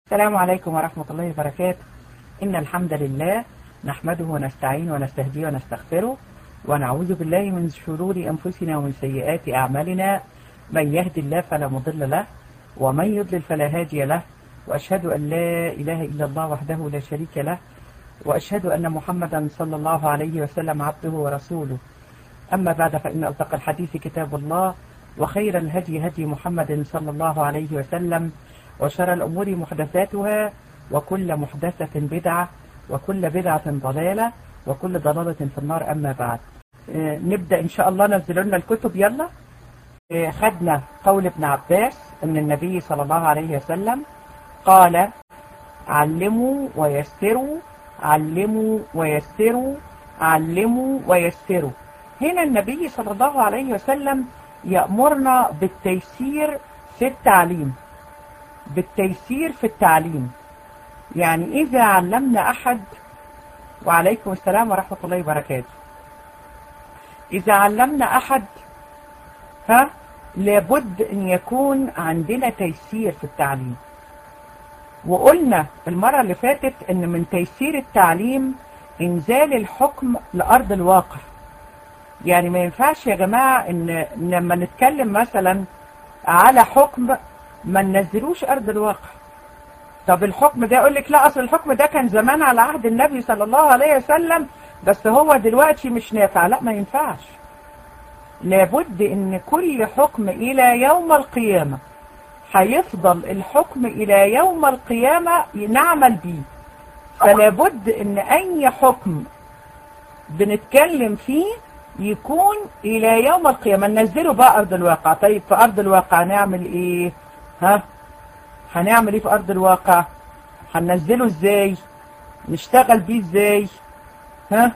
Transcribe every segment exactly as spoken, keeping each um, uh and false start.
السلام عليكم ورحمة الله وبركاته. إن الحمد لله نحمده ونستعين ونستهديه ونستغفره ونعوذ بالله من شرور أنفسنا ومن سيئات أعمالنا. من يهد الله فلا مضل له ومن يضلل فلا هادي له، وأشهد أن لا إله إلا الله وحده لا شريك له، وأشهد أن محمدا صلى الله عليه وسلم عبده ورسوله. أما بعد، فإن أصدق الحديث كتاب الله، وخير الهدي هدي محمد صلى الله عليه وسلم، وشر الأمور محدثاتها، وكل محدثة بدعة، وكل بدعة ضلالة، وكل ضلالة في النار. أما بعد، آه نبدأ إن شاء الله. نزلوا لنا الكتب يلا. آه خدنا قول ابن عباس أن النبي صلى الله عليه وسلم قال: علموا ويسروا، علموا ويسروا، علموا ويسروا. هنا النبي صلى الله عليه وسلم يأمرنا بالتيسير في التعليم، بالتيسير في التعليم. يعني إذا علمنا أحد، وعليكم السلام ورحمة الله وبركاته، إذا علمنا أحد ها لابد أن يكون عندنا تيسير في التعليم. وقلنا المرة اللي فاتت أن من تيسير التعليم إنزال الحكم لأرض الواقع. يعني ما ينفعش يا جماعة إن لما نتكلم مثلا على حكم ما ننزلوش أرض الواقع. طب الحكم ده يقول لك لا، أصل الحكم ده كان زمان على عهد النبي صلى الله عليه وسلم، بس هو دلوقتي مش نافع. لا، ما ينفعش. لابد إن كل حكم إلى يوم القيامة هيفضل الحكم إلى يوم القيامة نعمل بيه. فلابد إن أي حكم بنتكلم فيه يكون إلى يوم القيامة. ننزله بقى أرض الواقع. طيب في أرض الواقع نعمل إيه؟ ها؟ هنعمل إيه في أرض الواقع؟ هننزله إزاي؟ نشتغل بيه إزاي؟ ها؟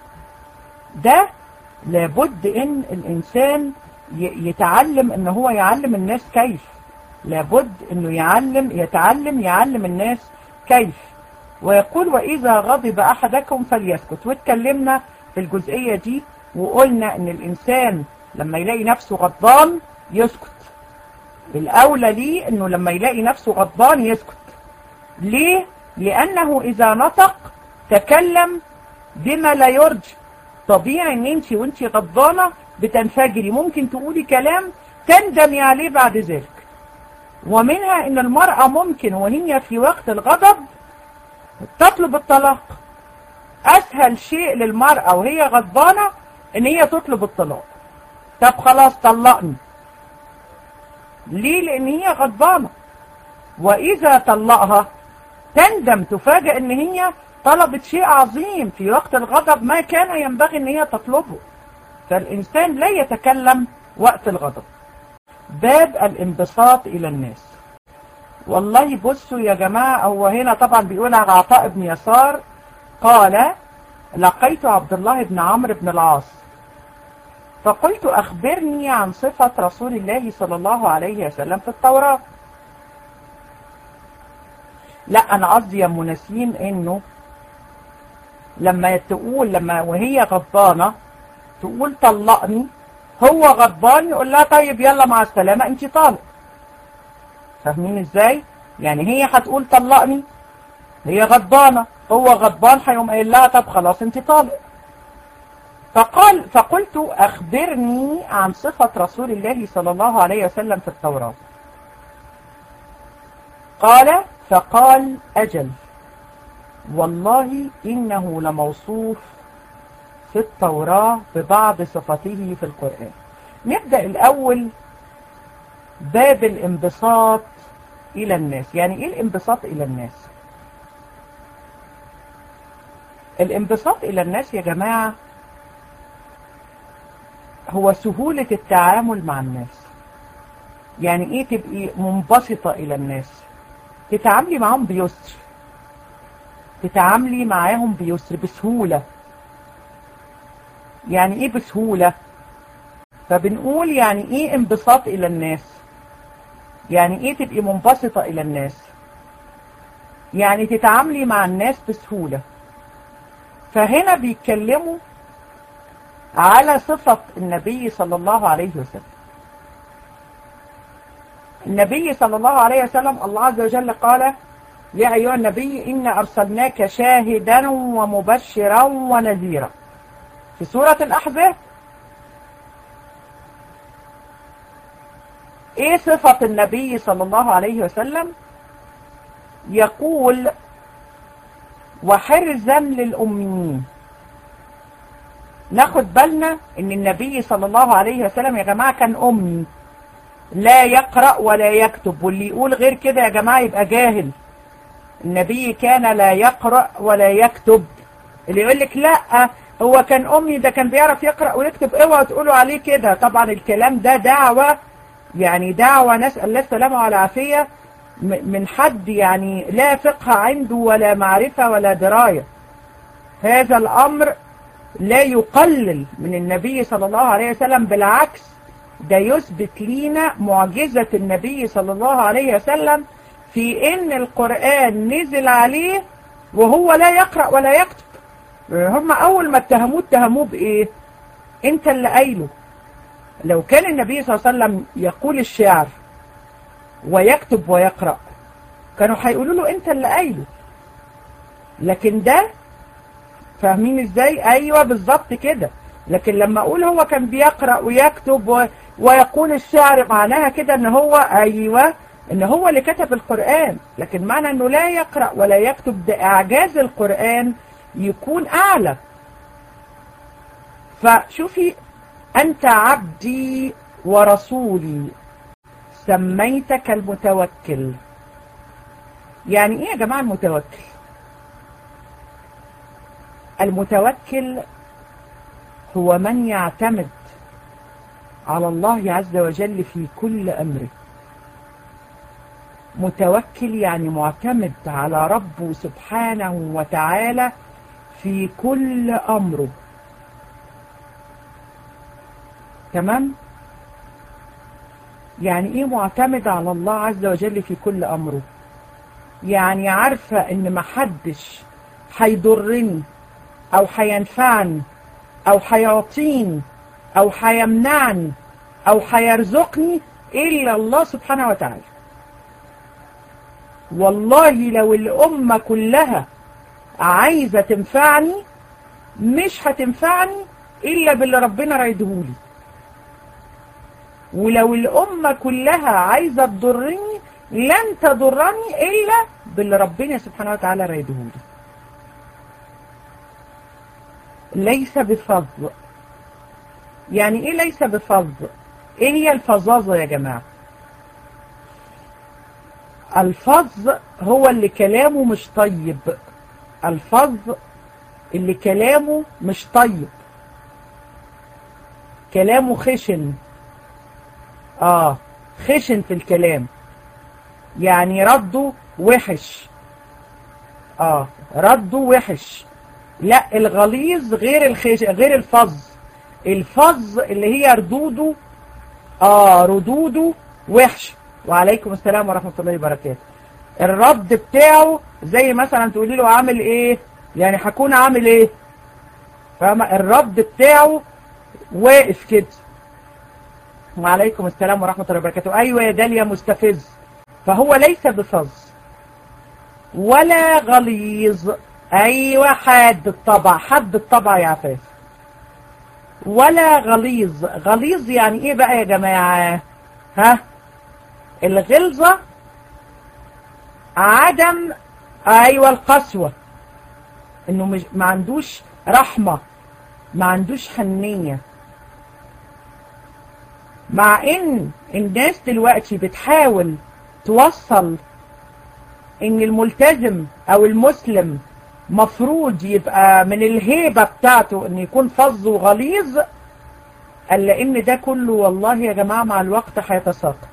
ده لابد إن الإنسان يتعلم، إن هو يعلم الناس كيف. لابد إنه يعلم يتعلم يعلم الناس كيف. ويقول: وإذا غضب أحدكم فليسكت. واتكلمنا في الجزئية دي وقلنا إن الإنسان لما يلاقي نفسه غضبان يسكت. الأولى ليه إنه لما يلاقي نفسه غضبان يسكت. ليه؟ لأنه إذا نطق تكلم بما لا يرجى. طبيعي إن أنت وأنت غضبانة بتنفجري، ممكن تقولي كلام تندمي عليه بعد ذلك. ومنها إن المرأة ممكن وهي في وقت الغضب تطلب الطلاق. أسهل شيء للمرأة وهي غضبانة إن هي تطلب الطلاق. طب خلاص طلقني. ليه؟ لأن هي غضبانة. وإذا طلقها تندم، تفاجأ إن هي طلبت شيء عظيم في وقت الغضب ما كان ينبغي إن هي تطلبه. فالإنسان لا يتكلم وقت الغضب. باب الانبساط إلى الناس. والله بصوا يا جماعة، هو هنا طبعا بيقول على عطاء بن يسار قال: لقيت عبد الله بن عمرو بن العاص فقلت: أخبرني عن صفة رسول الله صلى الله عليه وسلم في التوراة. لا، أنا قصدي يا مناسين إنه لما تقول لما وهي غضبانة تقول طلقني، هو غضبان يقول لها طيب يلا مع السلامة أنت طالق. فاهمين إزاي؟ يعني هي هتقول طلقني، هي غضبانة، هو غضبان هيقوم قايل لها طب خلاص أنت طالق. فقال فقلت: أخبرني عن صفة رسول الله صلى الله عليه وسلم في التوراة. قال فقال: أجل، والله إنه لموصوف في التوراة ببعض صفاته في القرآن. نبدأ الأول باب الانبساط إلى الناس. يعني إيه الانبساط إلى الناس؟ الانبساط إلى الناس يا جماعة هو سهولة التعامل مع الناس. يعني ايه تبقي منبسطة الى الناس؟ تتعاملي معهم بيسر، تتعاملي معاهم بيسر بسهولة. يعني ايه بسهولة؟ فبنقول يعني ايه انبساط الى الناس؟ يعني ايه تبقي منبسطة الى الناس؟ يعني تتعاملي مع الناس بسهولة. فهنا بيتكلموا على صفة النبي صلى الله عليه وسلم. النبي صلى الله عليه وسلم الله عز وجل قال: يا أيها النبي إنا أرسلناك شاهدا ومبشرا ونذيرا في سورة الأحزاب. إيه صفة النبي صلى الله عليه وسلم؟ يقول وحرزا للأميين. ناخد بالنا إن النبي صلى الله عليه وسلم يا جماعة كان أمي، لا يقرأ ولا يكتب، واللي يقول غير كده يا جماعة يبقى جاهل. النبي كان لا يقرأ ولا يكتب. اللي يقول لك لا هو كان أمي، ده كان بيعرف يقرأ ويكتب، اوعوا تقولوا عليه كده. طبعا الكلام ده دعوة، يعني دعوة نسأل الله السلامة والعافية من حد يعني لا فقه عنده ولا معرفة ولا دراية. هذا الأمر لا يقلل من النبي صلى الله عليه وسلم، بالعكس ده يثبت لينا معجزة النبي صلى الله عليه وسلم في إن القرآن نزل عليه وهو لا يقرأ ولا يكتب. هم أول ما اتهموه اتهموه بإيه؟ أنت اللي قايله. لو كان النبي صلى الله عليه وسلم يقول الشعر ويكتب ويقرأ كانوا هيقولوا له أنت اللي قايله. لكن ده فاهمين إزاي؟ أيوة بالظبط كده. لكن لما أقول هو كان بيقرأ ويكتب و... ويقول الشعر، معناها كده إن هو أيوة إن هو اللي كتب القرآن. لكن معنى إنه لا يقرأ ولا يكتب ده إعجاز القرآن يكون أعلى. فشوفي أنت عبدي ورسولي سميتك المتوكل. يعني إيه يا جماعة المتوكل؟ المتوكل هو من يعتمد على الله عز وجل في كل أمره. متوكل يعني معتمد على ربه سبحانه وتعالى في كل أمره. تمام؟ يعني إيه معتمد على الله عز وجل في كل أمره؟ يعني عارفة إن محدش هيضرني أو هينفعني أو هيعطيني أو هيمنعني أو هيرزقني إلا الله سبحانه وتعالى. والله لو الأمة كلها عايزة تنفعني مش هتنفعني إلا باللي ربنا رايدهولي. ولو الأمة كلها عايزة تضرني لن تضرني إلا باللي ربنا سبحانه وتعالى رايدهولي. ليس بفضل. يعني إيه ليس بفضل؟ إيه هي الفظاظة يا جماعة؟ الفظ هو اللي كلامه مش طيب. الفظ اللي كلامه مش طيب، كلامه خشن. آه خشن في الكلام، يعني رده وحش. آه رده وحش. لا الغليظ غير الخش غير الفظ. الفظ اللي هي ردوده آه ردوده وحش. وعليكم السلام ورحمة الله وبركاته. الرد بتاعه زي مثلا تقولي له عامل ايه، يعني هكون عامل ايه، فاهمة؟ الرد بتاعه واقف كده. وعليكم السلام ورحمة الله وبركاته. ايوه يا داليا مستفز. فهو ليس بفظ ولا غليظ. ايوه حاد الطبع، حد الطبع يا عفاف. ولا غليظ. غليظ يعني ايه بقى يا جماعة؟ ها، الغلظة عدم ايوه القسوة، انه مش ما عندوش رحمة، ما عندوش حنية. مع ان الناس دلوقتي بتحاول توصل ان الملتزم او المسلم مفروض يبقى من الهيبة بتاعته ان يكون فظ وغليظ، الا ان ده كله والله يا جماعة مع الوقت هيتساقط.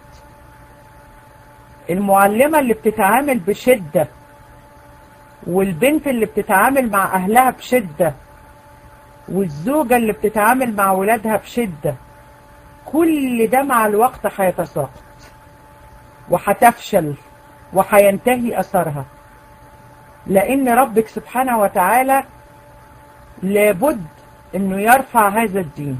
المعلمة اللي بتتعامل بشدة والبنت اللي بتتعامل مع اهلها بشدة والزوجة اللي بتتعامل مع ولادها بشدة، كل ده مع الوقت هيتساقط وهتفشل وهينتهي اثرها. لان ربك سبحانه وتعالى لابد انه يرفع هذا الدين.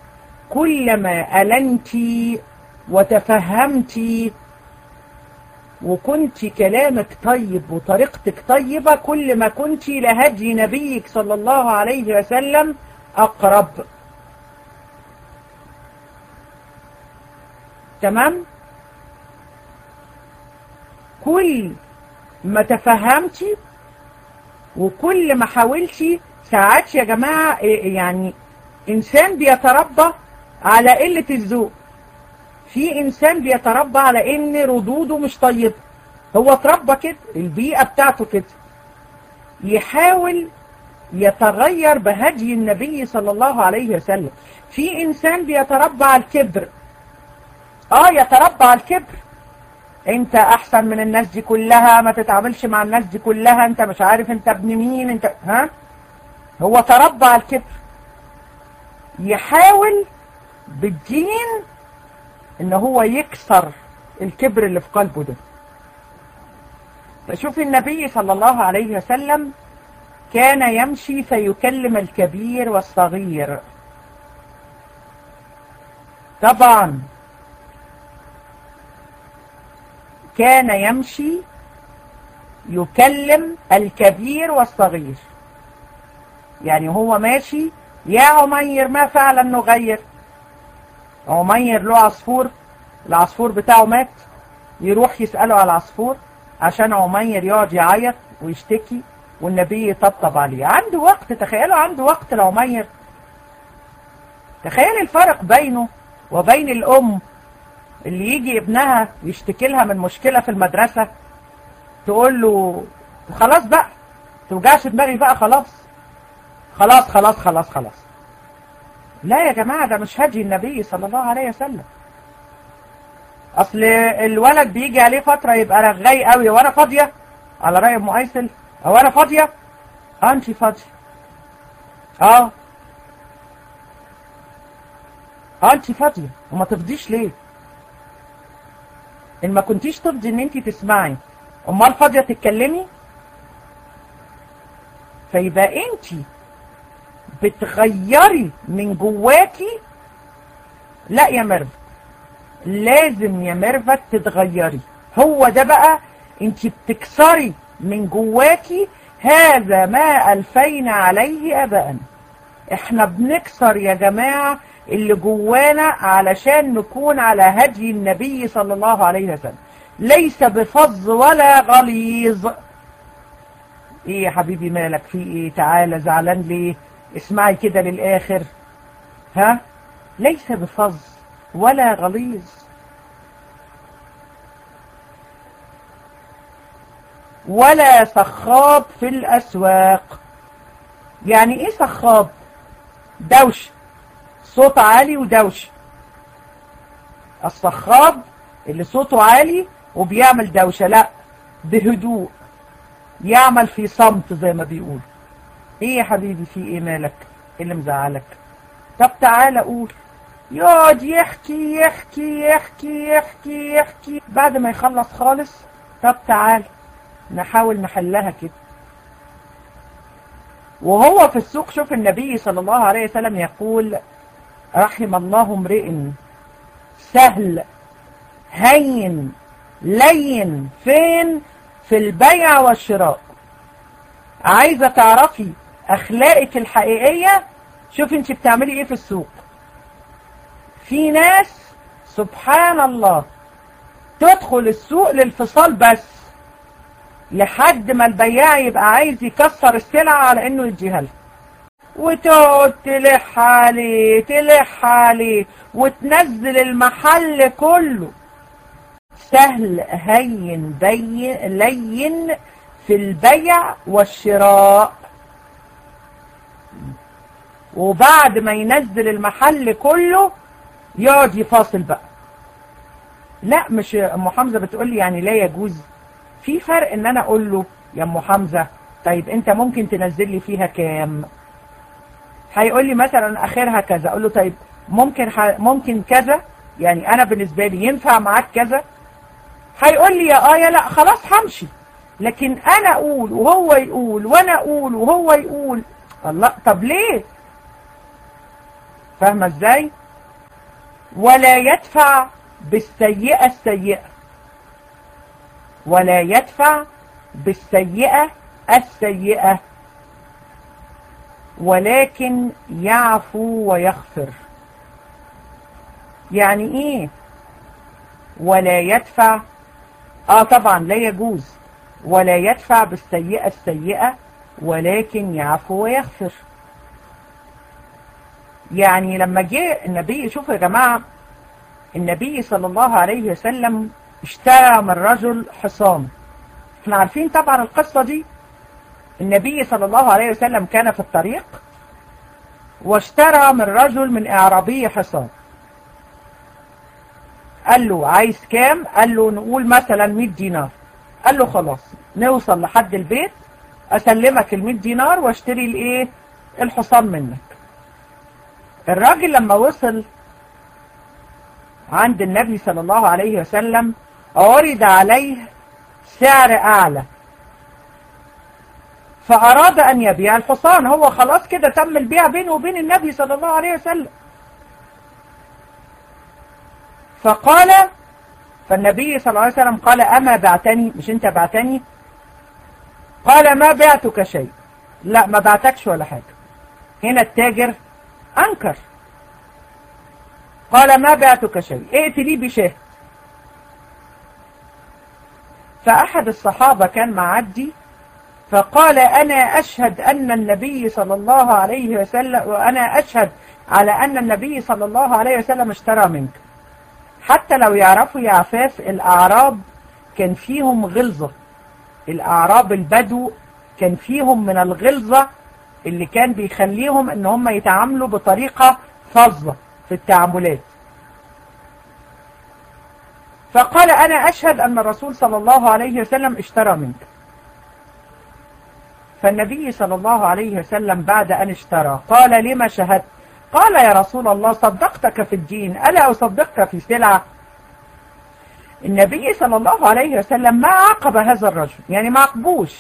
كلما ألنتي وتفهمتي وكنت كلامك طيب وطريقتك طيبة، كل ما كنت لهدي نبيك صلى الله عليه وسلم أقرب. تمام؟ كل ما تفهمتي وكل ما حاولتي. ساعات يا جماعة يعني إنسان بيتربى على قلة الذوق، في إنسان بيتربى على إن ردوده مش طيبة، هو اتربى كده، البيئة بتاعته كده، يحاول يتغير بهدي النبي صلى الله عليه وسلم. في إنسان بيتربى على الكبر، آه يتربى على الكبر، انت احسن من الناس دي كلها، ما تتعاملش مع الناس دي كلها، انت مش عارف انت ابن مين انت، ها؟ هو تربى على الكبر، يحاول بالدين ان هو يكسر الكبر اللي في قلبه ده. فشوف النبي صلى الله عليه وسلم كان يمشي فيكلم الكبير والصغير. طبعا كان يمشي يكلم الكبير والصغير، يعني هو ماشي، يا عمير ما فعلا نغير. عمير له عصفور، العصفور بتاعه مات، يروح يسأله على العصفور عشان عمير يقعد يعيط ويشتكي والنبي يطبطب عليه. عنده وقت، تخيلوا عنده وقت لعمير. تخيل الفرق بينه وبين الأم اللي يجي ابنها يشتكي لها من مشكلة في المدرسة، تقول له خلاص بقى توجعش دماغي بقى، خلاص خلاص خلاص خلاص خلاص. لا يا جماعة، ده مش هدي النبي صلى الله عليه وسلم. اصل الولد بيجي عليه فترة يبقى رغاي قوي، وانا فاضية على رأي ام ايسل، او انا فاضية، اه انتي فاضية، اه اه انتي فاضية، وما تفضيش ليه؟ ان ما كنتيش تفضي ان انتي تسمعي، امال فاضية تتكلمي؟ فيبقى انتي بتغيري من جواكي. لا يا ميرفت، لازم يا ميرفت تتغيري. هو ده بقى، انتي بتكسري من جواكي. هذا ما ألفينا عليه أباءنا. احنا بنكسر يا جماعة اللي جوانا علشان نكون على هدي النبي صلى الله عليه وسلم، ليس بفظ ولا غليظ. ايه يا حبيبي مالك، في ايه؟ تعالى زعلان ليه؟ اسمعي كده للآخر، ها؟ ليس بفظ ولا غليظ. ولا صخاب في الأسواق. يعني ايه صخاب؟ دوش، صوت عالي ودوش. الصخاب اللي صوته عالي وبيعمل دوشة، لا، بهدوء، يعمل في صمت زي ما بيقول. ايه يا حبيبي في ايه مالك؟ ايه اللي مزعلك؟ طب تعالى قول. يقعد يحكي يحكي يحكي يحكي يحكي، بعد ما يخلص خالص، طب تعالى نحاول نحلها كده. وهو في السوق، شوف النبي صلى الله عليه وسلم يقول: رحم الله امرئ سهل هين لين. فين؟ في البيع والشراء. عايزة تعرفي أخلاقك الحقيقية؟ شوف انت بتعملي ايه في السوق. في ناس سبحان الله تدخل السوق للفصال بس، لحد ما البياع يبقى عايز يكسر السلعة على انه يديها لها، وتقعد تلح عليه تلح عليه وتنزل المحل كله. سهل هين بين لين في البيع والشراء. وبعد ما ينزل المحل كله يقعد يفاصل بقى. لا، مش ام حمزة بتقول لي يعني لا يجوز. في فرق ان انا اقول له يا ام حمزة طيب انت ممكن تنزل لي فيها كام؟ هيقول لي مثلا اخرها كذا، اقول له طيب ممكن ح... ممكن كذا، يعني انا بالنسبة لي ينفع معاك كذا. هيقول لي يا اه يا لا، خلاص همشي. لكن انا اقول وهو يقول وانا اقول وهو يقول، الله، طب ليه؟ فاهمة ازاي؟ ولا يدفع بالسيئة السيئة. ولا يدفع بالسيئة السيئة ولكن يعفو ويغفر. يعني ايه ولا يدفع؟ اه طبعا لا يجوز ولا يدفع بالسيئة السيئة ولكن يعفو ويغفر. يعني لما جاء النبي، شوفوا يا جماعة، النبي صلى الله عليه وسلم اشترى من رجل حصان. احنا عارفين طبعا القصة دي. النبي صلى الله عليه وسلم كان في الطريق واشترى من رجل من اعرابي حصان. قال له عايز كام؟ قال له نقول مثلا مئة دينار. قال له خلاص نوصل لحد البيت اسلمك ال مئة دينار واشتري الايه الحصان منك. الراجل لما وصل عند النبي صلى الله عليه وسلم عرض عليه سعر اعلى، فاراد ان يبيع الحصان. هو خلاص كده تم البيع بينه وبين النبي صلى الله عليه وسلم. فقال فالنبي صلى الله عليه وسلم قال اما بعتني؟ مش انت بعتني؟ قال ما بعتك شيء. لا ما بعتكش ولا حاجة. هنا التاجر انكر، قال ما بعتك شيء، ائت لي بشاه. فاحد الصحابة كان معدي فقال انا اشهد ان النبي صلى الله عليه وسلم، وانا اشهد على ان النبي صلى الله عليه وسلم اشترى منك. حتى لو يعرفوا يا عفاف، الاعراب كان فيهم غلظة. الاعراب البدو كان فيهم من الغلظة اللي كان بيخليهم ان هم يتعاملوا بطريقة فظة في التعاملات. فقال انا اشهد ان الرسول صلى الله عليه وسلم اشترى منك. فالنبي صلى الله عليه وسلم بعد ان اشترى قال لما شهدت؟ قال يا رسول الله صدقتك في الدين، ألا أصدقك في سلعة؟ النبي صلى الله عليه وسلم ما عاقب هذا الرجل، يعني ما عاقبوش،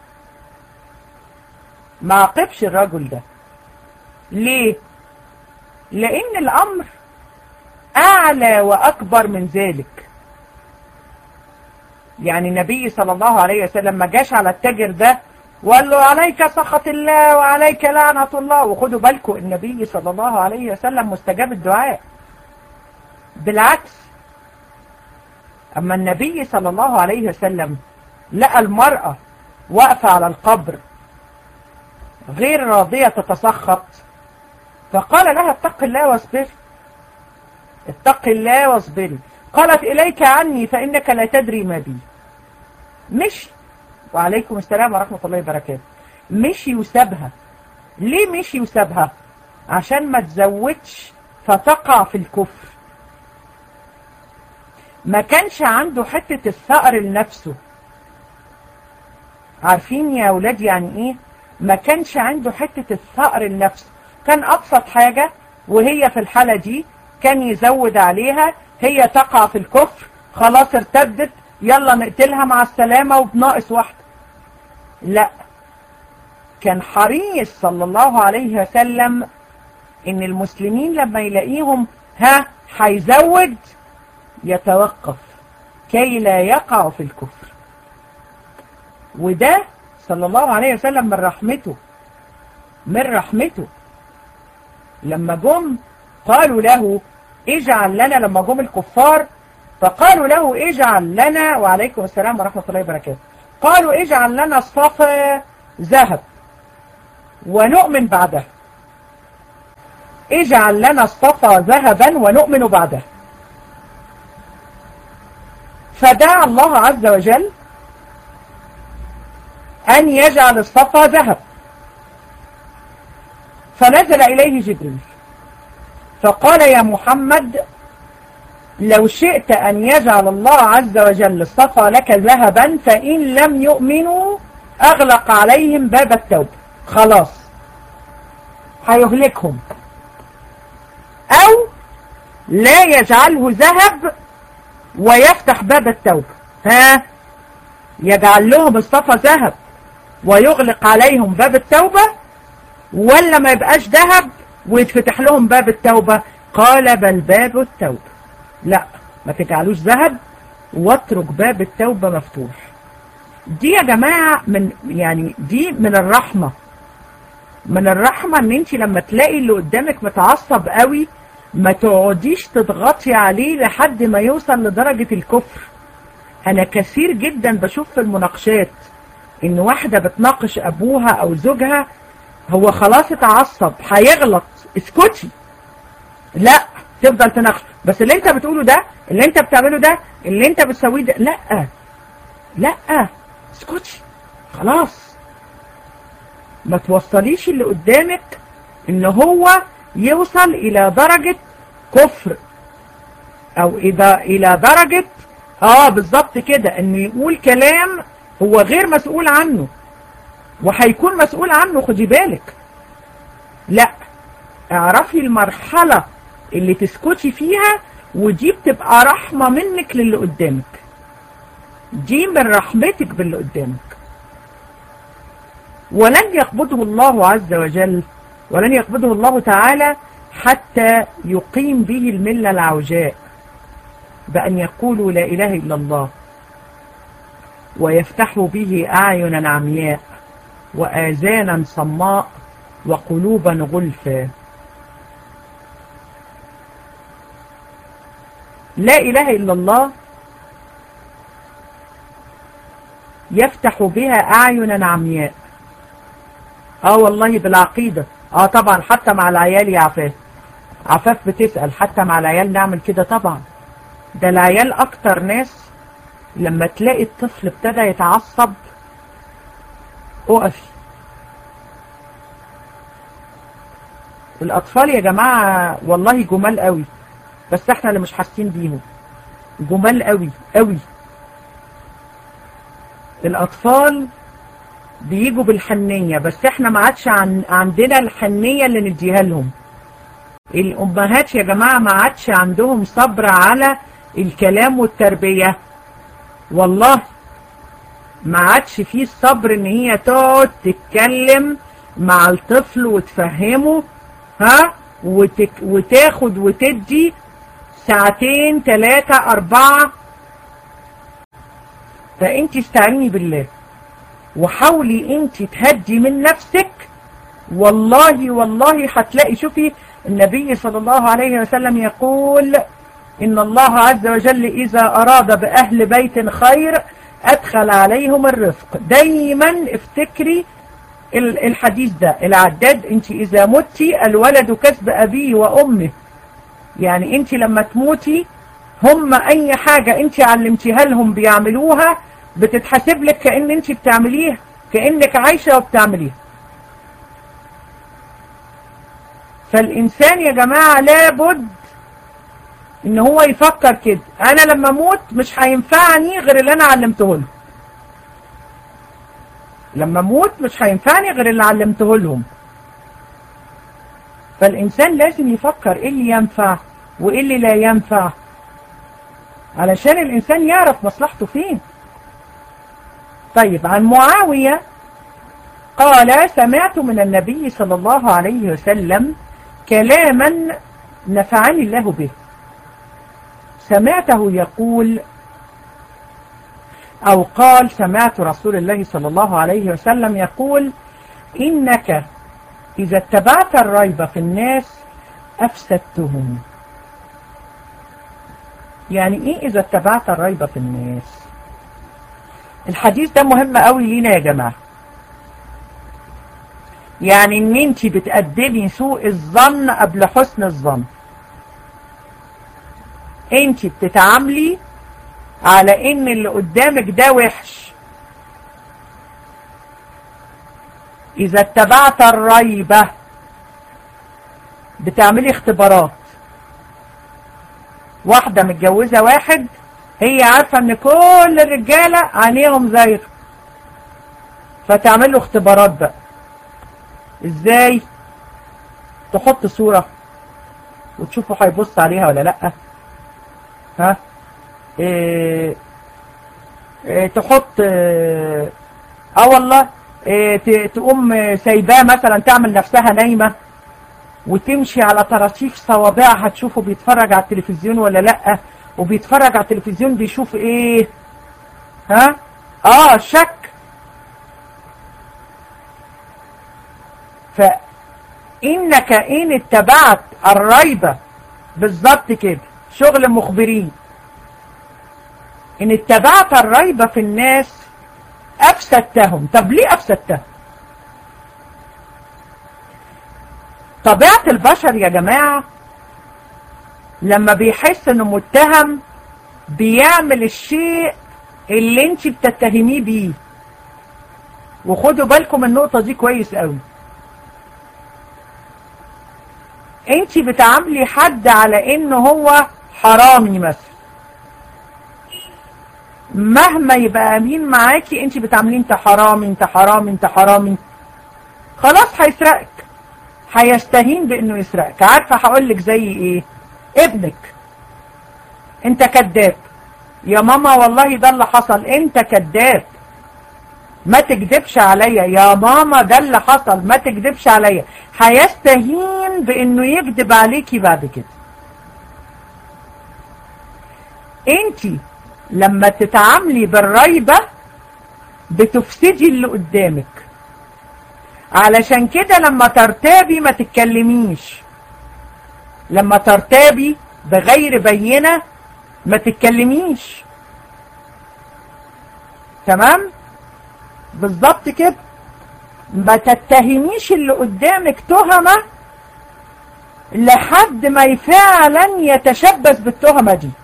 ما عاقبش الرجل ده. ليه؟ لأن الأمر أعلى وأكبر من ذلك. يعني النبي صلى الله عليه وسلم ما جاش على التاجر ده وقال له عليك سخط الله وعليك لعنة الله. وخدوا بالكم النبي صلى الله عليه وسلم مستجاب الدعاء. بالعكس، أما النبي صلى الله عليه وسلم لقى المرأة واقفة على القبر غير راضية تتسخط، فقال لها اتق الله واصبري، اتق الله واصبري. قالت إليك عني فإنك لا تدري ما بي. مشي، وعليكم السلام ورحمة الله وبركاته، مشي وسابها. ليه مشي وسابها؟ عشان ما تزودش فتقع في الكفر. ما كانش عنده حتة الثأر لنفسه. عارفين يا أولاد يعني إيه؟ ما كانش عنده حتة الثأر لنفسه. كان أبسط حاجة وهي في الحالة دي كان يزود عليها، هي تقع في الكفر خلاص ارتدت، يلا نقتلها مع السلامة وبناقص واحدة. لا، كان حريص صلى الله عليه وسلم ان المسلمين لما يلاقيهم ها هيزود يتوقف كي لا يقع في الكفر. وده صلى الله عليه وسلم من رحمته، من رحمته. لما جم قالوا له اجعل لنا، لما جم الكفار فقالوا له اجعل لنا، وعليكم السلام ورحمة الله وبركاته، قالوا اجعل لنا صفا ذهب ونؤمن بعدها، اجعل لنا الصفا ذهبا ونؤمن بعدها. فدعا الله عز وجل أن يجعل الصفا ذهب، فنزل إليه جبريل فقال يا محمد لو شئت أن يجعل الله عز وجل الصفا لك ذهبا فإن لم يؤمنوا أغلق عليهم باب التوبة، خلاص هيهلكهم، أو لا يجعله ذهب ويفتح باب التوبة. ها، يجعل لهم الصفا ذهب ويغلق عليهم باب التوبة، ولا ما يبقاش ذهب ويتفتح لهم باب التوبة؟ قال بل باب التوبة، لا ما تجعلوش ذهب واترك باب التوبة مفتوح. دي يا جماعة من يعني دي من الرحمة، من الرحمة ان انت لما تلاقي اللي قدامك متعصب قوي ما تقعديش تضغطي عليه لحد ما يوصل لدرجة الكفر. انا كثير جدا بشوف في المناقشات ان واحدة بتناقش ابوها او زوجها، هو خلاص اتعصب هيغلط، اسكتي، لا تفضل تناقش، بس اللي انت بتقوله ده، اللي انت بتعمله ده، اللي انت بتسويه ده، لا لا اسكتي خلاص. ما توصليش اللي قدامك ان هو يوصل الى درجة كفر او اذا الى درجة اه بالظبط كده انه يقول كلام هو غير مسؤول عنه وهيكون مسؤول عنه. خدي بالك، لا اعرفي المرحلة اللي تسكتي فيها، ودي بتبقى رحمة منك للي قدامك، دي من رحمتك باللي قدامك. ولن يقبضه الله عز وجل، ولن يقبضه الله تعالى حتى يقيم به الملة العوجاء بأن يقولوا لا إله إلا الله ويفتحوا به أعينا عمياء وآذانا صماء وقلوبا غلفا. لا إله إلا الله يفتح بها أعينا عمياء. اه والله بالعقيدة، اه طبعا حتى مع العيال يا عفاف، عفاف بتسأل حتى مع العيال نعمل كده طبعا. ده العيال اكتر ناس لما تلاقي الطفل ابتدى يتعصب اقفي. الاطفال يا جماعة والله جمال قوي، بس احنا اللي مش حاسين بيهم، جمال قوي قوي. الاطفال بيجوا بالحنية، بس احنا ما عادش عن عندنا الحنية اللي نديها لهم. الامهات يا جماعة ما عادش عندهم صبر على الكلام والتربية، والله ما عادش فيه الصبر ان هي تقعد تتكلم مع الطفل وتفهمه ها وتك وتاخد وتدي ساعتين ثلاثة أربعة. فانت استعيني بالله وحاولي انت تهدي من نفسك، والله والله هتلاقي. شوفي النبي صلى الله عليه وسلم يقول إن الله عز وجل إذا أراد بأهل بيت خير أدخل عليهم الرفق. دايما افتكري الحديث ده، العداد انت إذا متي الولد كسب أبيه وأمه. يعني انت لما تموتي هم أي حاجة انت علمتيها لهم بيعملوها بتتحسب لك كأن انت بتعمليها، كأنك عايشة وبتعمليها. فالإنسان يا جماعة لابد ان هو يفكر كده، انا لما اموت مش هينفعني غير اللي انا علمته لهم. لما اموت مش هينفعني غير اللي علمته لهم. فالإنسان لازم يفكر ايه اللي ينفع وايه اللي لا ينفع علشان الإنسان يعرف مصلحته فين. طيب، عن معاوية قال سمعت من النبي صلى الله عليه وسلم كلاما نفعني الله به. سمعته يقول أو قال سمعت رسول الله صلى الله عليه وسلم يقول إنك إذا اتبعت الريب في الناس أفسدتهم. يعني إيه إذا اتبعت الريب في الناس؟ الحديث ده مهم قوي لينا يا جماعة. يعني ان انت بتقدمي سوء الظن قبل حسن الظن. انت بتتعاملي على ان اللي قدامك ده وحش. اذا اتبعت الريبة بتعملي اختبارات. واحدة متجوزة واحد هي عارفة ان كل الرجالة عينيهم زيغ، فتعمل له اختبارات بقى. ازاي؟ تحط صورة وتشوفوا هيبص عليها ولا لا. ها إيه إيه تحط اه, اه والله إيه تقوم سايباه مثلا تعمل نفسها نايمة وتمشي على طراطيف صوابعها تشوفه بيتفرج على التلفزيون ولا لا، وبيتفرج على التلفزيون بيشوف ايه. ها اه شك. فإنك إن اتبعت الريبة، بالظبط كده، شغل مخبرين. إن اتبعت الريبة في الناس أفسدتهم. طب ليه أفسدتهم؟ طبيعة البشر يا جماعة لما بيحس إنه متهم بيعمل الشيء اللي انت بتتهميه بيه. وخدوا بالكم النقطة دي كويس قوي. انت بتعاملي حد على انه هو حرامي مثلا، مهما يبقى امين معاكي انت بتعامليه انت حرامي انت حرامي انت حرامي، خلاص هيسرقك، هيستهين بانه يسرقك. عارفة هقولك زي ايه؟ ابنك، انت كذاب يا ماما والله ده اللي حصل، انت كذاب ما تكذبش عليا يا ماما ده اللي حصل، ما تكذبش عليا. هيستهين بانه يكذب عليكي بعد كده. انت لما تتعاملي بالريبة بتفسدي اللي قدامك. علشان كده لما ترتابي ما تتكلميش، لما ترتابي بغير بينة ما تتكلميش. تمام؟ بالظبط كده. ما تتهميش اللي قدامك تهمة لحد ما فعلا يتشبث بالتهمة دي.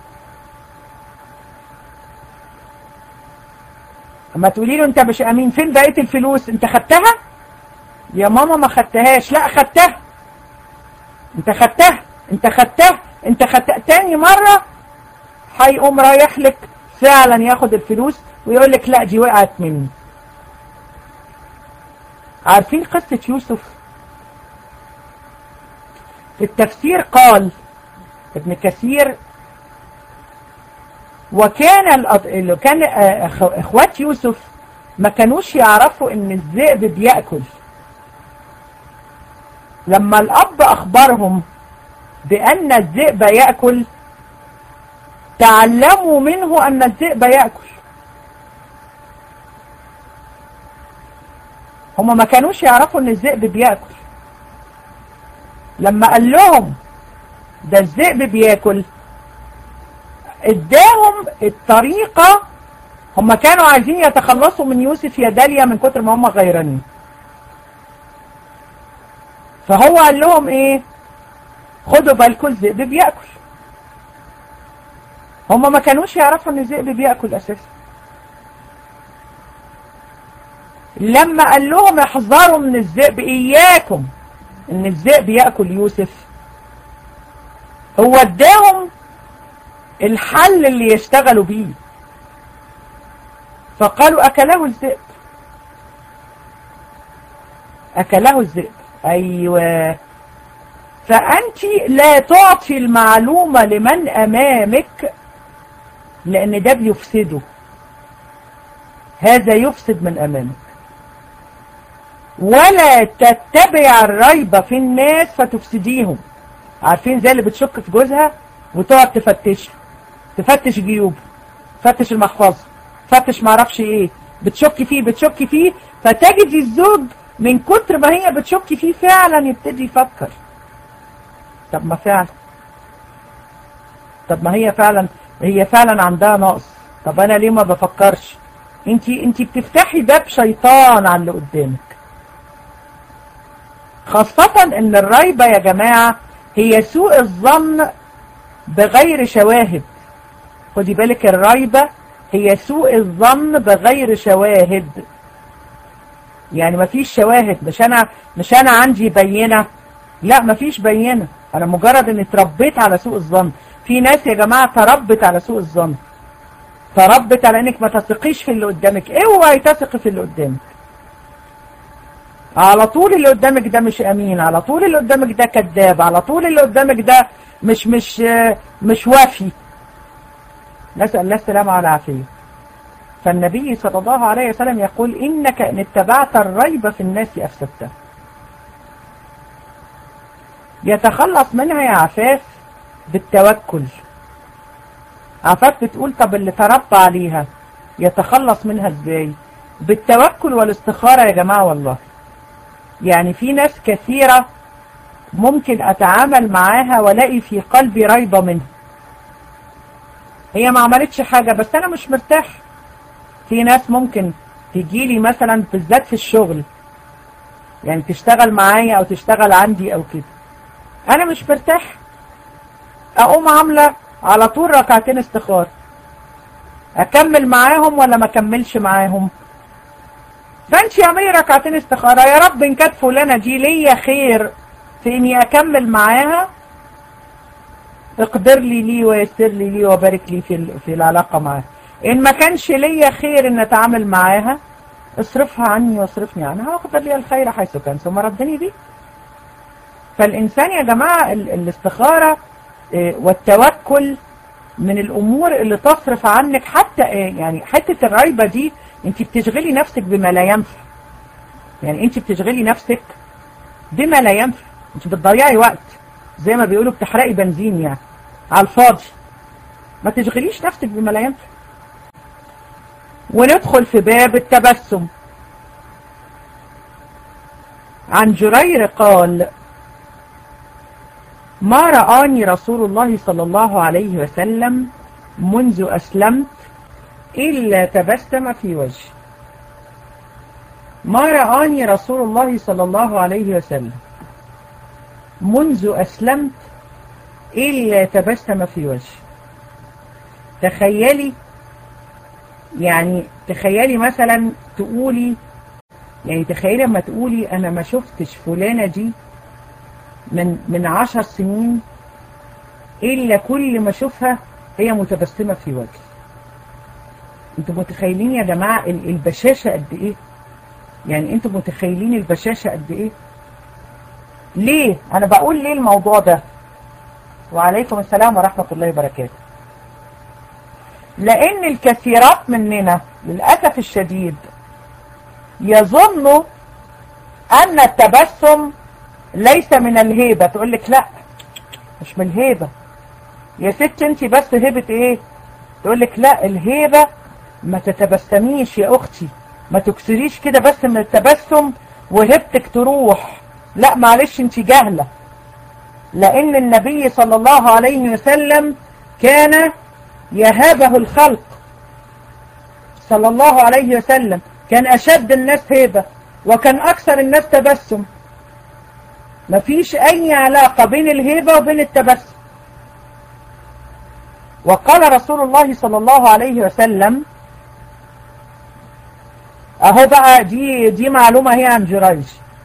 اما تقولي له انت مش امين، فين بقية الفلوس؟ انت خدتها؟ يا ماما ما خدتهاش. لا خدتها. انت خدتها انت خدتها انت خدتها. تاني مرة هيقوم رايح لك فعلا ياخد الفلوس ويقول لك لا دي وقعت مني. عارفين قصة يوسف؟ في التفسير قال ابن كثير وكان اللي كان اخوات يوسف ما كانوش يعرفوا ان الذئب بيأكل. لما الاب اخبرهم بان الذئب يأكل تعلموا منه ان الذئب يأكل. هما ما كانوش يعرفوا ان الذئب بيأكل. لما قال لهم ده الذئب بيأكل اداهم الطريقة. هما كانوا عايزين يتخلصوا من يوسف يا داليا من كتر ما هما غيرانين. فهو قال لهم ايه؟ خدوا بالكم الذئب بيأكل. هما ما كانوش يعرفوا ان الذئب بيأكل اساسا. لما قال لهم احذروا من الذئب، اياكم ان الذئب يأكل يوسف، هو اداهم الحل اللي يشتغلوا بيه. فقالوا اكله الذئب. اكله الذئب. ايوه. فانت لا تعطي المعلومة لمن امامك لان ده بيفسده. هذا يفسد من امامك. ولا تتبع الريبة في الناس فتفسديهم. عارفين زي اللي بتشك في جوزها وتقعد تفتش تفتش جيوبه، تفتش المحفظة، تفتش معرفش ايه، بتشك فيه بتشك فيه فتجد الزوج من كتر ما هي بتشك فيه فعلا يبتدي يفكر. طب ما فعلا طب ما هي فعلا هي فعلا عندها نقص. طب انا ليه ما بفكرش؟ انتي انتي بتفتحي باب شيطان على اللي قدامك. خاصة ان الريبة يا جماعة هي سوء الظن بغير شواهد. خدي بالك الريبة هي سوء الظن بغير شواهد. يعني مفيش شواهد. مش انا مش انا عندي بينة. لا مفيش بينة. انا مجرد اني اتربيت على سوء الظن. في ناس يا جماعة تربت على سوء الظن، تربت على انك ما تثقيش في اللي قدامك. اوعي تثقي في اللي قدامك. على طول اللي قدامك ده مش امين، على طول اللي قدامك ده كذاب، على طول اللي قدامك ده مش مش مش وافي. نسأل الله السلامة والعافية. فالنبي صلى الله عليه وسلم يقول إنك إن اتبعت الريبة في الناس أفسدته. يتخلص منها يا عفاف بالتوكل. عفاف بتقول طب اللي تربى عليها يتخلص منها ازاي؟ بالتوكل والاستخارة يا جماعة. والله يعني في ناس كثيرة ممكن اتعامل معاها والاقي في قلبي ريبة منها، هي ما عملتش حاجة بس انا مش مرتاح. في ناس ممكن تجيلي مثلا بالذات في الشغل، يعني تشتغل معايا او تشتغل عندي او كده، انا مش مرتاح، اقوم عاملة على طول ركعتين استخارة، اكمل معاهم ولا ما اكملش معاهم؟ فانت اعملي ركعتين استخارة، يا رب ان كانت فلانة دي ليا خير في اني اكمل معاها اقدر لي لي ويسر لي لي وبارك لي في في العلاقة معاها. ان ما كانش ليا خير ان اتعامل معاها اصرفها عني واصرفني عنها واقدر لي الخير حيث كان ثم ردني بيه. فالانسان يا جماعة الاستخارة والتوكل من الامور اللي تصرف عنك حتى يعني حتة الريبة دي. انت بتشغلي نفسك بما لا ينفع، يعني انت بتشغلي نفسك بما لا ينفع، انت بتضيعي وقت زي ما بيقولوا بتحرقي بنزين يعني على الفاضي. ما تشغليش نفسك بما لا ينفع. وندخل في باب التبسم. عن جرير قال: ما رآني رسول الله صلى الله عليه وسلم منذ أسلمت إلا تبسم في وجهي. ما رآني رسول الله صلى الله عليه وسلم منذ أسلمت إلا تبسم في وجهي. تخيلي يعني تخيلي مثلا تقولي يعني تخيلي لما تقولي أنا ما شفتش فلانة دي من من عشر سنين إلا كل ما أشوفها هي متبسمة في وجهي. انتوا متخيلين يا جماعة البشاشة قد ايه؟ يعني انتوا متخيلين البشاشة قد ايه؟ ليه؟ انا بقول ليه الموضوع ده؟ وعليكم السلام ورحمة الله وبركاته. لان الكثيرات مننا للأسف الشديد يظنوا ان التبسم ليس من الهيبة. تقول لك لا مش من الهيبة يا ست، انت بس هيبة ايه؟ تقول لك لا، الهيبة ما تتبسميش يا اختي، ما تكسريش كده بس من التبسم وهبتك تروح. لا معلش انت جاهلة، لان النبي صلى الله عليه وسلم كان يهابه الخلق صلى الله عليه وسلم، كان اشد الناس هيبة وكان اكثر الناس تبسم. مفيش اي علاقة بين الهيبة وبين التبسم. وقال رسول الله صلى الله عليه وسلم، اهو بقى دي دي معلومة هي عن جريج: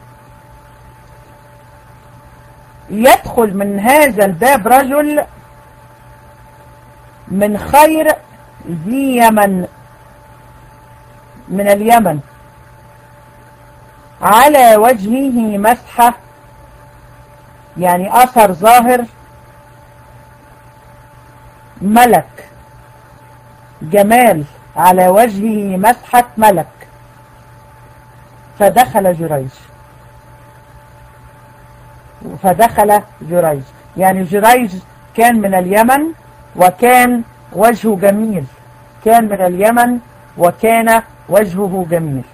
يدخل من هذا الباب رجل من خير ذي يمن، من اليمن، على وجهه مسحة، يعني اثر ظاهر ملك، جمال، على وجهه مسحة ملك. فدخل جريج فدخل جريج يعني جريج كان من اليمن وكان وجهه جميل، كان من اليمن وكان وجهه جميل.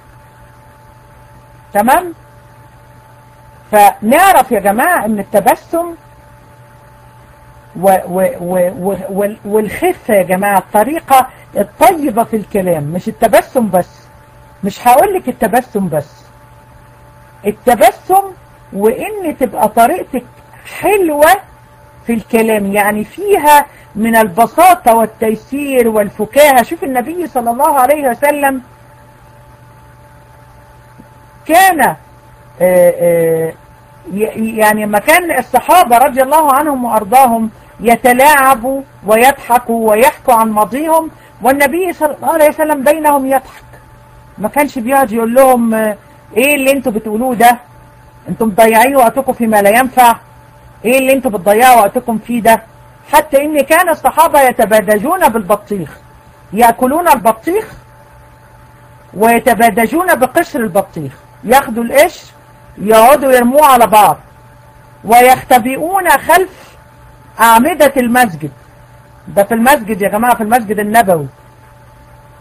تمام؟ فنعرف يا جماعة ان التبسم و و و و والخفة يا جماعة الطريقة الطيبة في الكلام، مش التبسم بس، مش هقولك التبسم بس، التبسم وان تبقى طريقتك حلوة في الكلام، يعني فيها من البساطة والتيسير والفكاهة. شوف النبي صلى الله عليه وسلم كان آآ آآ يعني لما كان الصحابة رضي الله عنهم وأرضاهم يتلاعبوا ويضحكوا ويحكوا عن ماضيهم والنبي صلى الله عليه وسلم بينهم يضحك، ما كانش بيقعد يقول لهم ايه اللي انتوا بتقولوه ده، انتوا مضيعين وقتكم فيما لا ينفع، ايه اللي انتوا بتضيعوا وقتكم فيه ده. حتى ان كان الصحابة يتبادجون بالبطيخ، يأكلون البطيخ ويتبادجون بقشر البطيخ، ياخدوا القشر يقعدوا يرموه على بعض ويختبئون خلف أعمدة المسجد. ده في المسجد يا جماعة، في المسجد النبوي،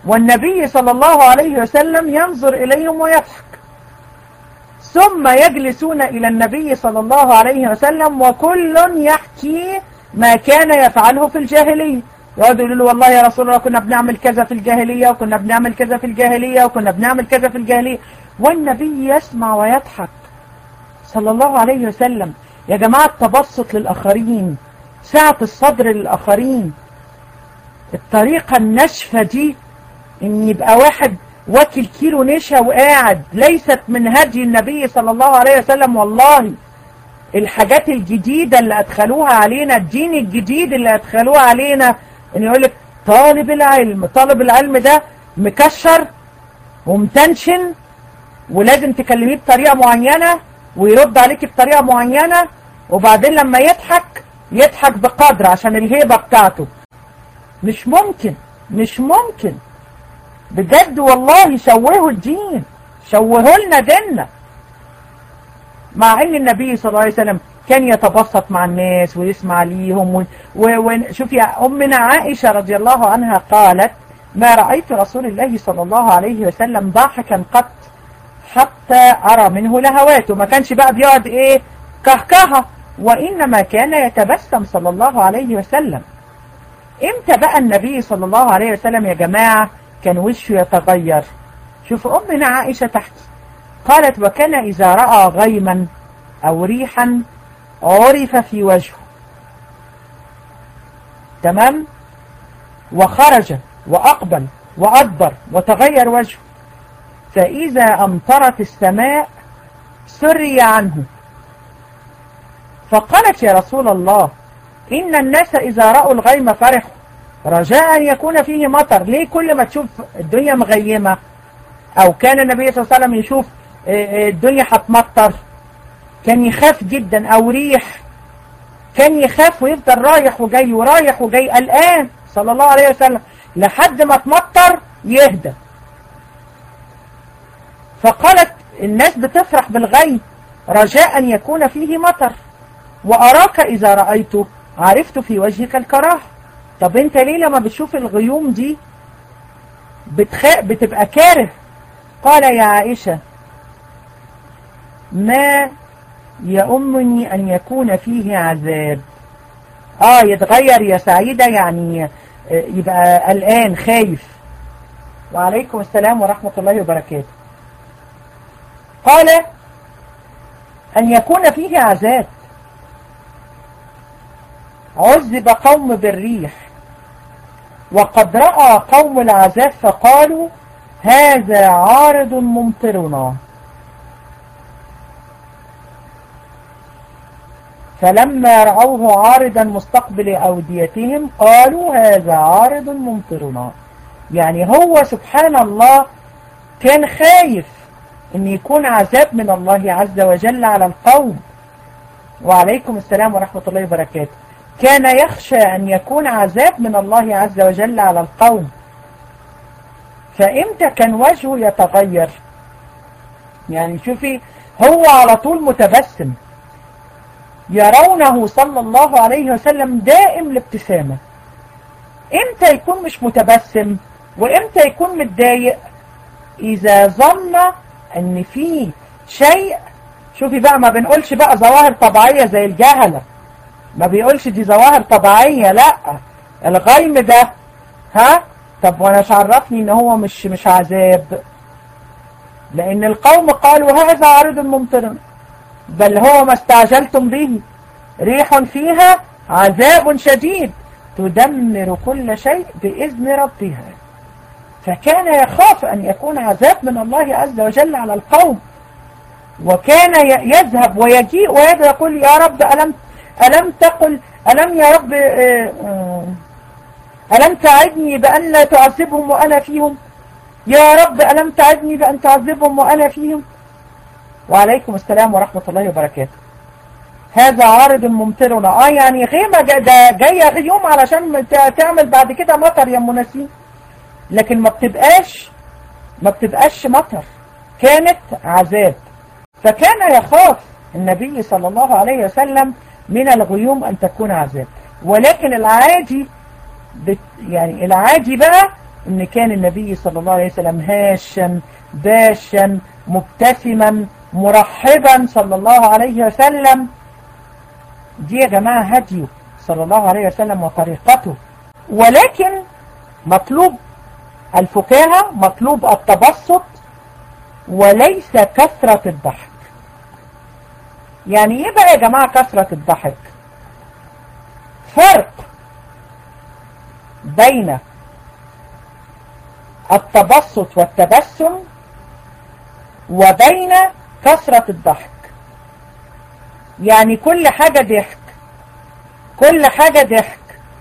والنبي صلى الله عليه وسلم ينظر إليهم ويضحك، ثم يجلسون إلى النبي صلى الله عليه وسلم وكل يحكي ما كان يفعله في الجاهلية. يقعدوا يقولوا له والله يا رسول الله كنا بنعمل كذا في الجاهلية وكنا بنعمل كذا في الجاهلية وكنا بنعمل كذا في الجاهلية، والنبي يسمع ويضحك صلى الله عليه وسلم. يا جماعة التبسط للآخرين، سعة الصدر للآخرين، الطريقة الناشفة دي، ان يبقى واحد واكل كيلو نشا وقاعد، ليست من هدي النبي صلى الله عليه وسلم. والله الحاجات الجديدة اللي ادخلوها علينا، الدين الجديد اللي ادخلوها علينا، ان يقولك طالب العلم، طالب العلم ده مكشر ومتنشن ولازم تكلميه بطريقة معينة ويرد عليك بطريقة معينة، وبعدين لما يضحك يضحك بقدر عشان الهيبة بتاعته. مش ممكن، مش ممكن بجد والله. شوهوا الدين، شوهوا لنا ديننا، مع ان النبي صلى الله عليه وسلم كان يتبسط مع الناس ويسمع ليهم. وشوف يا أمنا عائشة رضي الله عنها قالت: ما رأيت رسول الله صلى الله عليه وسلم ضاحكا قط حتى أرى منه لهواته. ما كانش بقى بيقعد إيه كهكها، وإنما كان يتبسم صلى الله عليه وسلم. إمتى بقى النبي صلى الله عليه وسلم يا جماعة كان وشه يتغير؟ شوف أمنا عائشة تحكي، قالت: وكان إذا رأى غيما أو ريحا عرف في وجهه، تمام، وخرج وأقبل وأدبر وتغير وجهه، فإذا أمطرت السماء سري عنه. فقالت: يا رسول الله، إن الناس إذا رأوا الغيم فرحوا رجاء أن يكون فيه مطر. ليه كل ما تشوف الدنيا مغيمة، أو كان النبي صلى الله عليه وسلم يشوف الدنيا هتمطر كان يخاف جدا، أو ريح كان يخاف ويفضل رايح وجاي ورايح وجاي قلقان صلى الله عليه وسلم لحد ما تمطر يهدى. فقالت: الناس بتفرح بالغيم رجاء أن يكون فيه مطر، وأراك إذا رأيته عرفت في وجهك الكراهة. طب انت ليه لما بتشوف الغيوم دي بتخ... بتبقى كاره؟ قال: يا عائشة، ما يؤمني أن يكون فيه عذاب. آه يتغير يا سعيدة، يعني يبقى قلقان خايف. وعليكم السلام ورحمة الله وبركاته. قال: أن يكون فيه عذاب. عذب قوم بالريح، وقد رأى قوم العذاب فقالوا: هذا عارض ممطرنا. فلما رأوه عارضا مستقبل أوديتهم قالوا: هذا عارض ممطرنا. يعني هو سبحان الله كان خايف ان يكون عذاب من الله عز وجل على القوم. وعليكم السلام ورحمة الله وبركاته. كان يخشى أن يكون عذاب من الله عز وجل على القوم. فإمتى كان وجهه يتغير؟ يعني شوفي، هو على طول متبسم، يرونه صلى الله عليه وسلم دائم الابتسامة. إمتى يكون مش متبسم وإمتى يكون متضايق؟ إذا ظن أن في شيء، شوفي بقى، ما بنقولش بقى ظواهر طبيعية زي الجهلة، ما بيقولش دي ظواهر طبيعية، لا، الغيم ده ها طب وانا مش عرفني ان هو مش مش عذاب؟ لان القوم قالوا: هذا عارض ممطر، بل هو ما استعجلتم به، ريح فيها عذاب شديد تدمر كل شيء بإذن ربها. فكان يخاف أن يكون عذاب من الله عز وجل على القوم، وكان يذهب ويجيء ويقول: يا رب ألم ألم تقل ألم يا رب ألم تعدني بأن لا تعذبهم وأنا فيهم؟ يا رب ألم تعدني بأن تعذبهم وأنا فيهم؟ وعليكم السلام ورحمة الله وبركاته. هذا عارض ممطرنا، اه يعني غيمة ده جاية غيوم علشان تعمل بعد كده مطر يا مناسين، لكن ما بتبقاش ما بتبقاش مطر، كانت عذاب. فكان يخاف النبي صلى الله عليه وسلم من الغيوم أن تكون عذاب. ولكن العادي بت يعني العادي بقى ان كان النبي صلى الله عليه وسلم هاشا باشا مبتسما مرحبا صلى الله عليه وسلم. دي يا جماعة هديه صلى الله عليه وسلم وطريقته. ولكن مطلوب الفكاهة، مطلوب التبسط وليس كثرة الضحك. يعني ايه بقى يا جماعة كثرة الضحك؟ فرق بين التبسط والتبسم وبين كثرة الضحك. يعني كل حاجة ضحك، كل حاجة ضحك،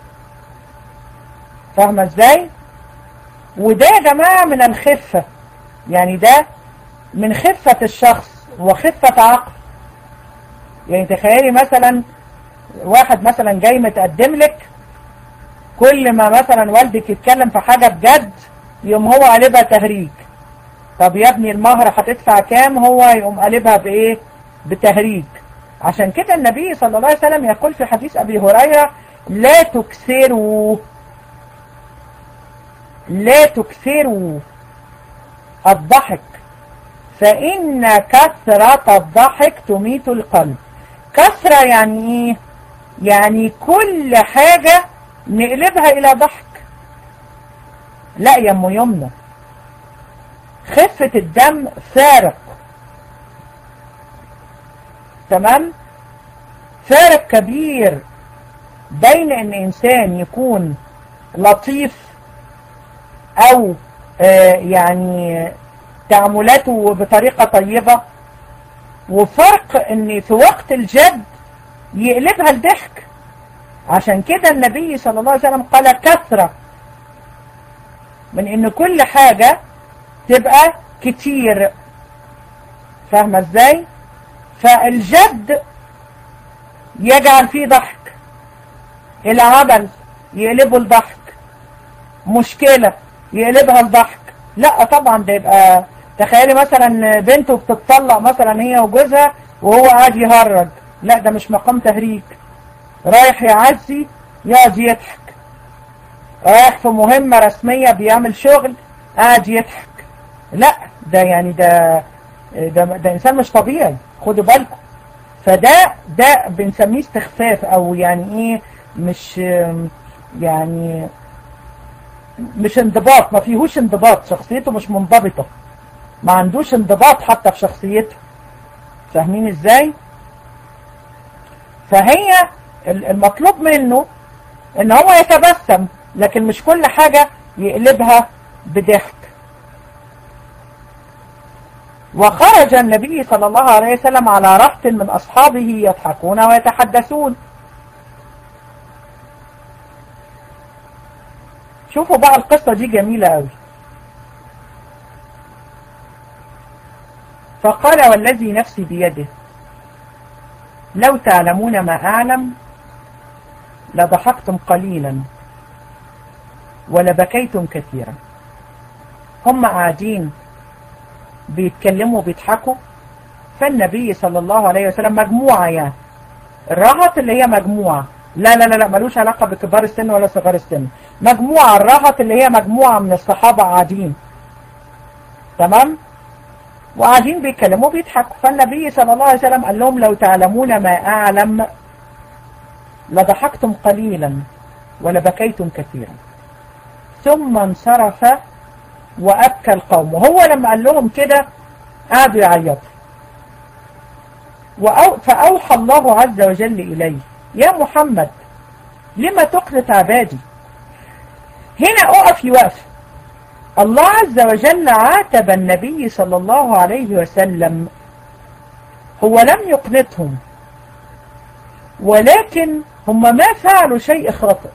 فاهمة ازاي؟ وده يا جماعة من الخفة، يعني ده من خفة الشخص وخفة عقل. يعني تخيلي مثلا واحد مثلا جاي متقدم لك، كل ما مثلا والدك يتكلم في حاجة بجد يقوم هو قلبها تهريج. طب يا ابني المهر هتدفع كام؟ هو يقوم قلبها بايه؟ بتهريج. عشان كده النبي صلى الله عليه وسلم يقول في حديث ابي هريرة: لا تكثروا لا تكثروا الضحك فإن كثرة الضحك تميت القلب. كثرة يعني ايه؟ يعني كل حاجة نقلبها الى ضحك. لا يا ام يمنى، خفة الدم فارق، تمام؟ فارق كبير بين ان انسان يكون لطيف او آه يعني تعاملاته بطريقة طيبة، وفرق ان في وقت الجد يقلبها الضحك. عشان كده النبي صلى الله عليه وسلم قال كثرة، من ان كل حاجة تبقى كتير، فاهمة ازاي؟ فالجد يجعل فيه ضحك، العمل يقلبه الضحك، مشكلة يقلبها الضحك. لا طبعا ده يبقى، تخيلي مثلا بنته بتتطلق مثلا هي وجوزها وهو قاعد يهرج، لا ده مش مقام تهريج. رايح يعزي يقعد يضحك، رايح في مهمة رسمية بيعمل شغل قاعد يضحك، لا ده يعني ده ده, ده انسان مش طبيعي، خدوا بالكم. فده ده بنسميه استخفاف، او يعني ايه، مش يعني مش انضباط، ما فيهوش انضباط، شخصيته مش منضبطة، ما عندوش انضباط حتى في شخصيته، فاهمين ازاي؟ فهي المطلوب منه ان هو يتبسم، لكن مش كل حاجة يقلبها بضحك. وخرج النبي صلى الله عليه وسلم على رهط من أصحابه يضحكون ويتحدثون. شوفوا بقى القصة دي جميلة قوي. فقال: والذي نفسي بيده لو تعلمون ما أعلم لضحكتم قليلا ولبكيتم كثيرا. هم قاعدين بيتكلموا بيضحكوا، فالنبي صلى الله عليه وسلم مجموعة، يعني الرهط اللي هي مجموعة، لا لا لا لا ملوش علاقة بكبار السن ولا صغار السن، مجموعة. الرهط اللي هي مجموعة من الصحابة قاعدين، تمام، وقاعدين بيتكلموا بيضحكوا. فالنبي صلى الله عليه وسلم قال لهم: لو تعلمون ما أعلم لضحكتم قليلا ولبكيتم كثيرا. ثم انصرف وأبكى القوم. وهو لما قال لهم كده قعدوا يعيطوا. فأوحى الله عز وجل إليه: يا محمد لما تقنط عبادي؟ هنا أقف يوقف. الله عز وجل عاتب النبي صلى الله عليه وسلم، هو لم يقنطهم، ولكن هم ما فعلوا شيء خاطئ.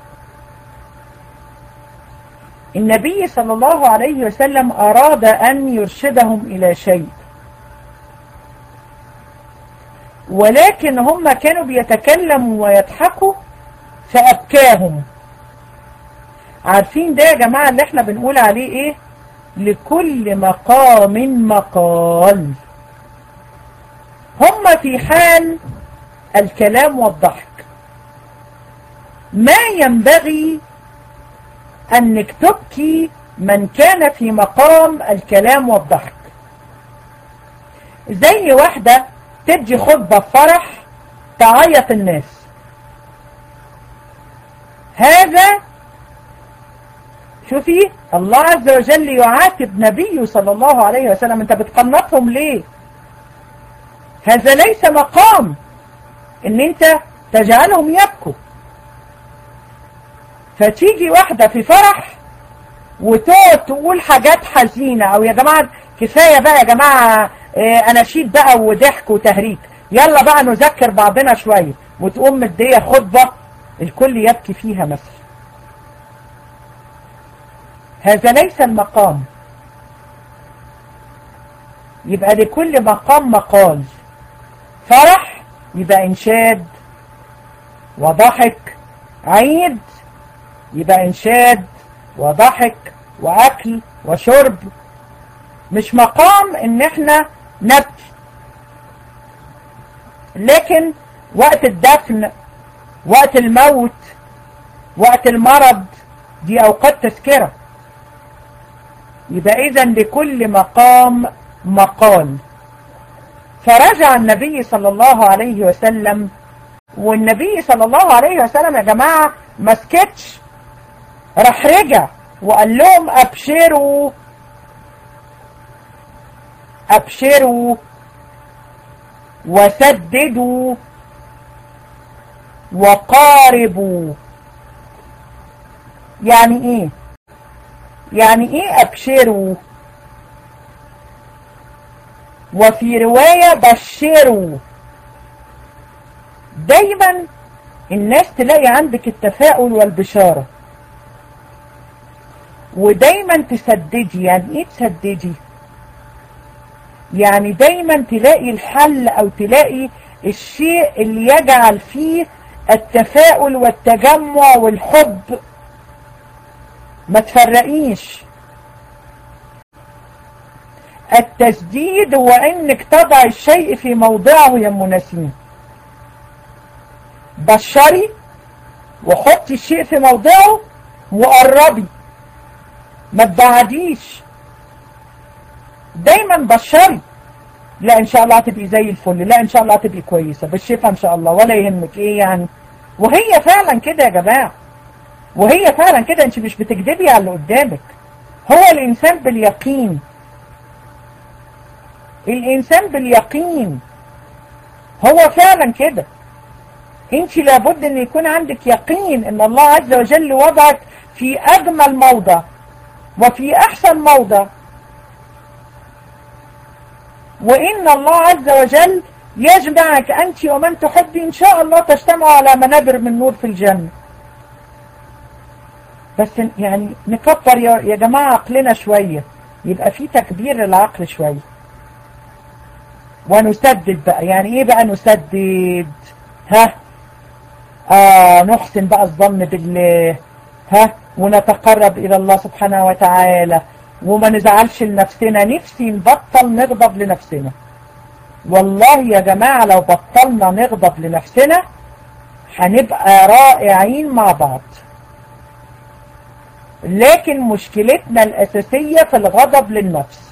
النبي صلى الله عليه وسلم أراد أن يرشدهم إلى شيء، ولكن هم كانوا بيتكلموا ويضحكوا فأبكاهم. عارفين ده يا جماعة اللي احنا بنقول عليه ايه؟ لكل مقام مقال. هم في حال الكلام والضحك، ما ينبغي أنك تبكي من كان في مقام الكلام والضحك. زي واحدة تدي خطبة في فرح تعيط الناس، هذا شوفي الله عز وجل يعاتب نبيه صلى الله عليه وسلم، انت بتقنطهم ليه؟ هذا ليس مقام ان انت تجعلهم يبكوا. فتيجي واحدة في فرح وتقعد تقول حاجات حزينة، او يا جماعة كفاية بقى يا جماعة اناشيد بقى وضحك وتهريج، يلا بقى نذكر بعضنا شوية، وتقوم مدية خطبة الكل يبكي فيها مثلا. هذا ليس المقام. يبقى لكل مقام مقال. فرح يبقى انشاد وضحك، عيد يبقى انشاد وضحك واكل وشرب، مش مقام ان احنا نبكي. لكن وقت الدفن، وقت الموت، وقت المرض، دي اوقات تذكرة. يبقى اذا لكل مقام مقال. فرجع النبي صلى الله عليه وسلم، والنبي صلى الله عليه وسلم يا جماعة ما سكتش، راح رجع وقال لهم ابشروا ابشروا وسددوا وقاربوا. يعني ايه؟ يعني ايه ابشروا؟ وفي رواية بشروا. دايما الناس تلاقي عندك التفاؤل والبشارة، ودايما تسددي. يعني ايه تسددي؟ يعني دايما تلاقي الحل او تلاقي الشيء اللي يجعل فيه التفاؤل والتجمع والحب. ما تفرقيش. التسديد هو انك تضع الشيء في موضعه يا مناسين. بشري وحطي الشيء في موضعه وقربي، ما تبعديش. دايما بشري، لا ان شاء الله هتبقي زي الفل، لا ان شاء الله هتبقي كويسه بالشفاء ان شاء الله، ولا يهمك ايه يعني. وهي فعلا كده يا جماعه، وهي فعلا كده. انت مش بتكذبي على اللي قدامك. هو الانسان باليقين، الانسان باليقين هو فعلا كده. انت لابد ان يكون عندك يقين ان الله عز وجل وضعك في اجمل موضع وفي احسن موضع، وان الله عز وجل يجمعك انت ومن تحبي ان شاء الله تجتمعوا على منابر من نور في الجنة. بس يعني نكبر يا جماعة عقلنا شوية، يبقى في تكبير للعقل شوية. ونسدد بقى. يعني ايه بقى نسدد؟ ها آه نحسن بقى الظن بالله، ها ونتقرب الى الله سبحانه وتعالى، وما نزعلش لنفسنا. نفسي نبطل نغضب لنفسنا. والله يا جماعة لو بطلنا نغضب لنفسنا هنبقى رائعين مع بعض. لكن مشكلتنا الأساسية في الغضب للنفس.